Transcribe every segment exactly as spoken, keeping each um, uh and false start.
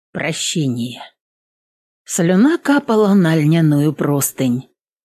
Прощение. Слюна капала на льняную простынь.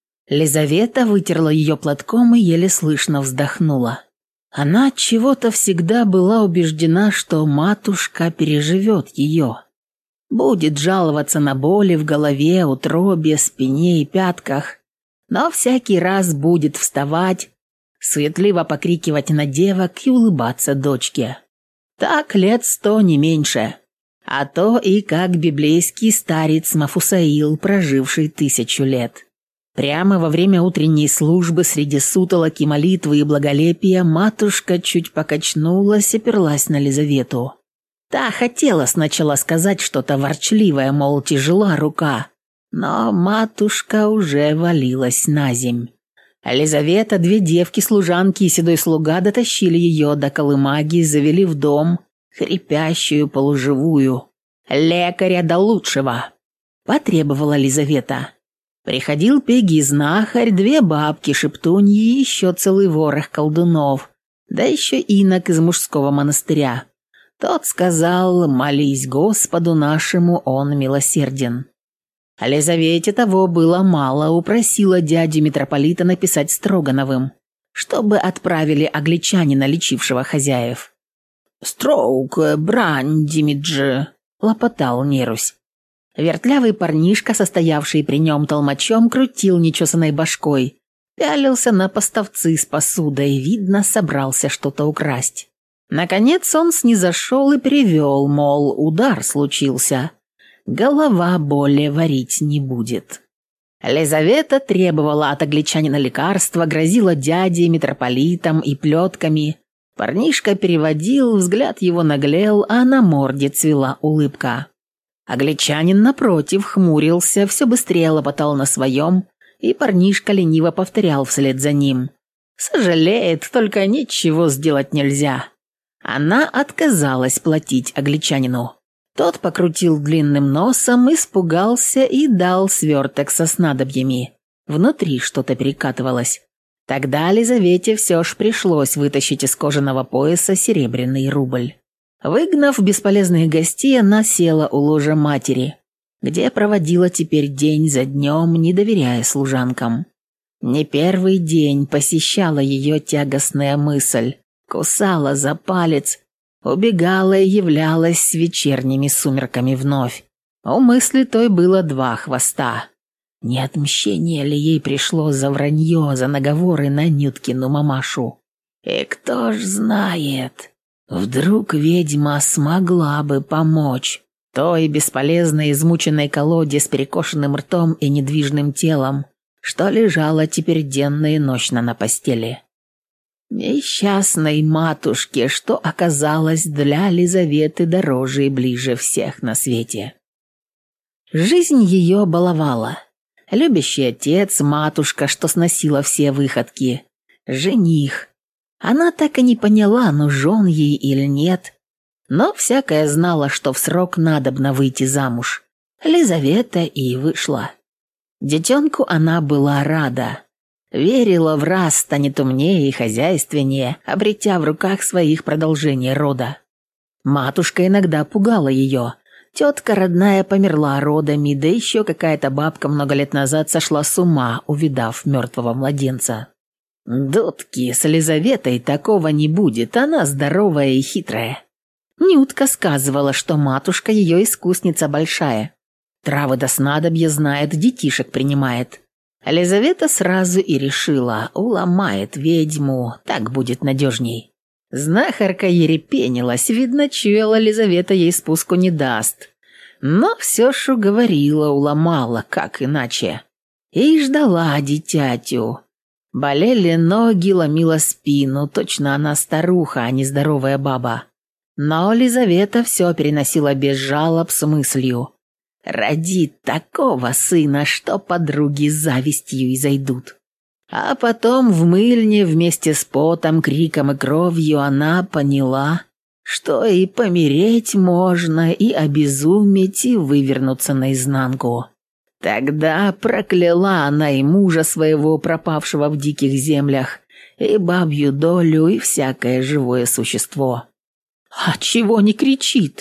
Лизавета вытерла ее платком и еле слышно вздохнула. Она от чего-то всегда была убеждена, что матушка переживет ее. Будет жаловаться на боли в голове, утробе, спине и пятках, но всякий раз будет вставать, суетливо покрикивать на девок и улыбаться дочке. Так лет сто, не меньше. А то и как библейский старец Мафусаил, проживший тысячу лет. Прямо во время утренней службы среди сутолоки, молитвы и благолепия матушка чуть покачнулась и оперлась на Лизавету. Та хотела сначала сказать что-то ворчливое, мол, тяжела рука, но матушка уже валилась наземь. Лизавета, две девки-служанки и седой слуга дотащили ее до колымаги, завели в дом, хрипящую, полуживую. «Лекаря да лучшего!» – потребовала Лизавета. Приходил Пеги-знахарь, две бабки-шептуньи и еще целый ворох колдунов, да еще инок из мужского монастыря. Тот сказал: «Молись Господу нашему, он милосерден». А Лизавете того было мало, упросила дядю митрополита написать Строгановым, чтобы отправили англичанина, лечившего хозяев. «Строук, брань, Димиджи», — лопотал Нерусь. Вертлявый парнишка, состоявший при нем толмачом, крутил нечесанной башкой, пялился на поставцы с посудой, видно, собрался что-то украсть. Наконец он снизошел и перевел, мол, удар случился. Голова более варить не будет. Лизавета требовала от англичанина лекарства, грозила дяде, митрополитам и плетками. Парнишка переводил, взгляд его наглел, а на морде цвела улыбка. Англичанин, напротив, хмурился, все быстрее лопотал на своем, и парнишка лениво повторял вслед за ним. «Сожалеет, только ничего сделать нельзя». Она отказалась платить англичанину. Тот покрутил длинным носом, испугался и дал сверток со снадобьями. Внутри что-то перекатывалось. Тогда Лизавете все ж пришлось вытащить из кожаного пояса серебряный рубль. Выгнав бесполезных гостей, она села у ложа матери, где проводила теперь день за днем, не доверяя служанкам. Не первый день посещала ее тягостная мысль, кусала за палец, убегала и являлась с вечерними сумерками вновь. У мысли той было два хвоста. Не отмщение ли ей пришло за вранье, за наговоры на Нюткину мамашу? И кто ж знает, вдруг ведьма смогла бы помочь той бесполезной измученной колоде с перекошенным ртом и недвижным телом, что лежала теперь денно и ночно на постели. Несчастной матушке, что оказалось для Лизаветы дороже и ближе всех на свете. Жизнь ее баловала. Любящий отец, матушка, что сносила все выходки, жених. Она так и не поняла, нужен ей или нет, но всякая знала, что в срок надобно выйти замуж. Лизавета и вышла. Детенку она была рада. Верила, в раз станет умнее и хозяйственнее, обретя в руках своих продолжение рода. Матушка иногда пугала ее. Тетка родная померла родами, да еще какая-то бабка много лет назад сошла с ума, увидав мертвого младенца. Дудки, с Лизаветой такого не будет, она здоровая и хитрая. Нютка сказывала, что матушка ее искусница большая. Травы да снадобья знает, детишек принимает. Лизавета сразу и решила, уломает ведьму, так будет надежней. Знахарка ерепенилась, видно, чуяла, Лизавета ей спуску не даст. Но все ж уговорила, уломала, как иначе. И ждала дитятю. Болели ноги, ломила спину, точно она старуха, а не здоровая баба. Но Лизавета все переносила без жалоб с мыслью: родит такого сына, что подруги с завистью изойдут. А потом в мыльне вместе с потом, криком и кровью она поняла, что и помереть можно, и обезуметь, и вывернуться наизнанку. Тогда прокляла она и мужа своего, пропавшего в диких землях, и бабью долю, и всякое живое существо. «А чего не кричит?»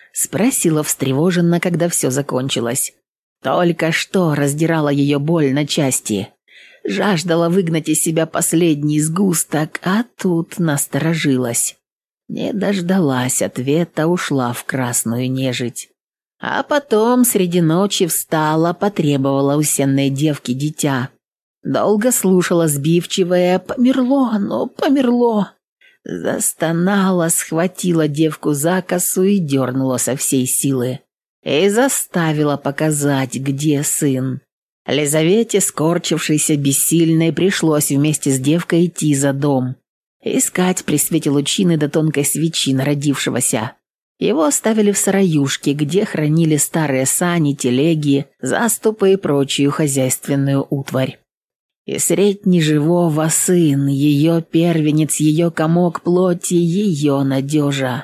– спросила встревоженно, когда все закончилось. Только что раздирала ее боль на части. Жаждала выгнать из себя последний сгусток, а тут насторожилась. Не дождалась ответа, ушла в красную нежить. А потом среди ночи встала, потребовала у сенной девки дитя. Долго слушала сбивчивое «померло, но померло». Застонала, схватила девку за косу и дернула со всей силы. И заставила показать, где сын. Лизавете, скорчившейся бессильной, пришлось вместе с девкой идти за дом. Искать при свете лучины до тонкой свечи народившегося. Его оставили в сараюшке, где хранили старые сани, телеги, заступы и прочую хозяйственную утварь. И средь неживого сын, ее первенец, ее комок плоти, ее надежа.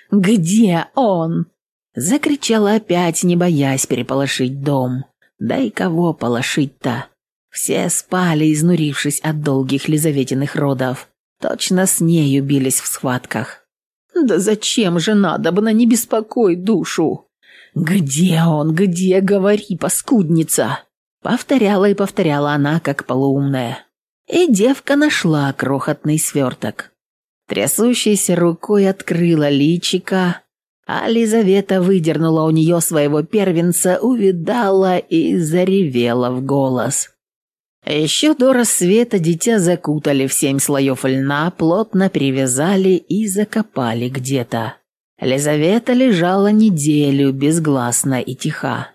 «Где он?» – закричала опять, не боясь переполошить дом. Да и кого полошить-то? Все спали, изнурившись от долгих Лизаветиных родов. Точно с нею бились в схватках. «Да зачем же надобно, не беспокой душу?» «Где он, где, говори, паскудница?» Повторяла и повторяла она, как полуумная. И девка нашла крохотный сверток. Трясущейся рукой открыла личико, а Лизавета выдернула у нее своего первенца, увидала и заревела в голос. Еще до рассвета дитя закутали в семь слоев льна, плотно привязали и закопали где-то. Лизавета лежала неделю безгласна и тиха.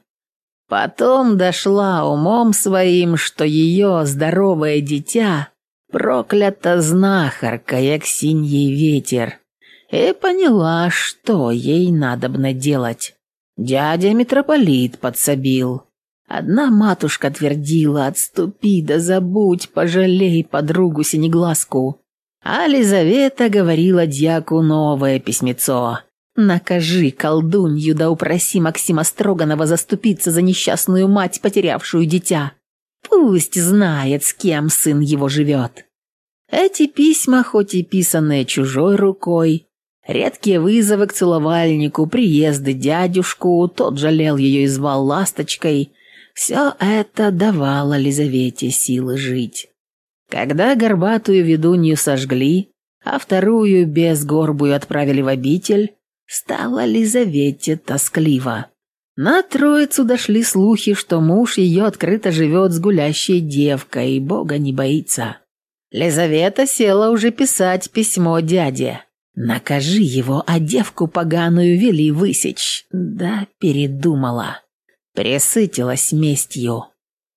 Потом дошла умом своим, что ее здоровое дитя проклято знахаркой, Аксиньей ветер, и поняла, что ей надобно делать. Дядя митрополит подсобил. Одна матушка твердила: «Отступи да забудь, пожалей подругу синеглазку». А Лизавета говорила дьяку новое письмецо: «Накажи колдунью да упроси Максима Строганова заступиться за несчастную мать, потерявшую дитя. Пусть знает, с кем сын его живет». Эти письма, хоть и писанные чужой рукой, редкие вызовы к целовальнику, приезды дядюшку, тот жалел ее и звал ласточкой, все это давало Лизавете силы жить. Когда горбатую ведунью сожгли, а вторую безгорбую отправили в обитель, стало Лизавете тоскливо. На Троицу дошли слухи, что муж ее открыто живет с гулящей девкой, Бога не боится. Лизавета села уже писать письмо дяде. «Накажи его, а девку поганую вели высечь». Да передумала. Пресытилась местью.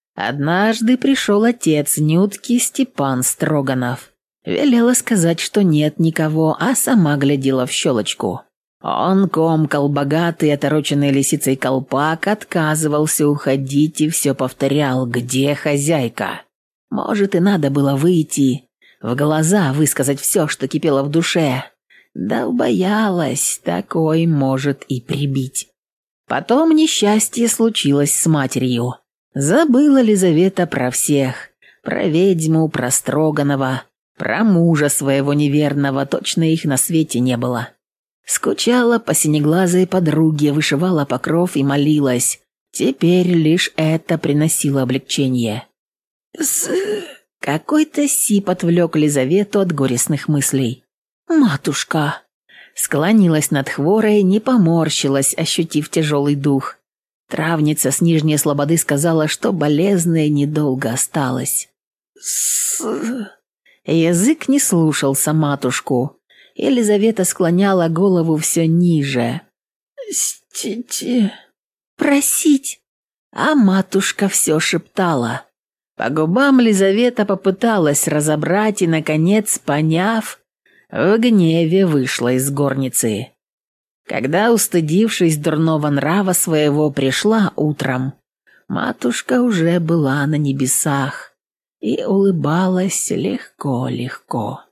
Однажды пришел отец Нютки, Степан Строганов. Велела сказать, что нет никого, а сама глядела в щелочку. Он комкал богатый, отороченный лисицей колпак, отказывался уходить и все повторял: «Где хозяйка?» Может, и надо было выйти, в глаза высказать все, что кипело в душе. Да убоялась, такой может и прибить. Потом несчастье случилось с матерью. Забыла Лизавета про всех. Про ведьму, про Строганова, про мужа своего неверного, точно их на свете не было. Скучала по синеглазой подруге, вышивала покров и молилась. Теперь лишь это приносило облегчение. С... Какой-то сип отвлек Лизавету от горестных мыслей. «Матушка!» Склонилась над хворой, не поморщилась, ощутив тяжелый дух. Травница с Нижней Слободы сказала, что болезная недолго осталась. С... Язык не слушался матушку. Елизавета склоняла голову все ниже. «Стите...» «Просить!» А матушка все шептала. По губам Лизавета попыталась разобрать и, наконец, поняв, в гневе вышла из горницы. Когда, устыдившись дурного нрава своего, пришла утром, матушка уже была на небесах и улыбалась легко-легко.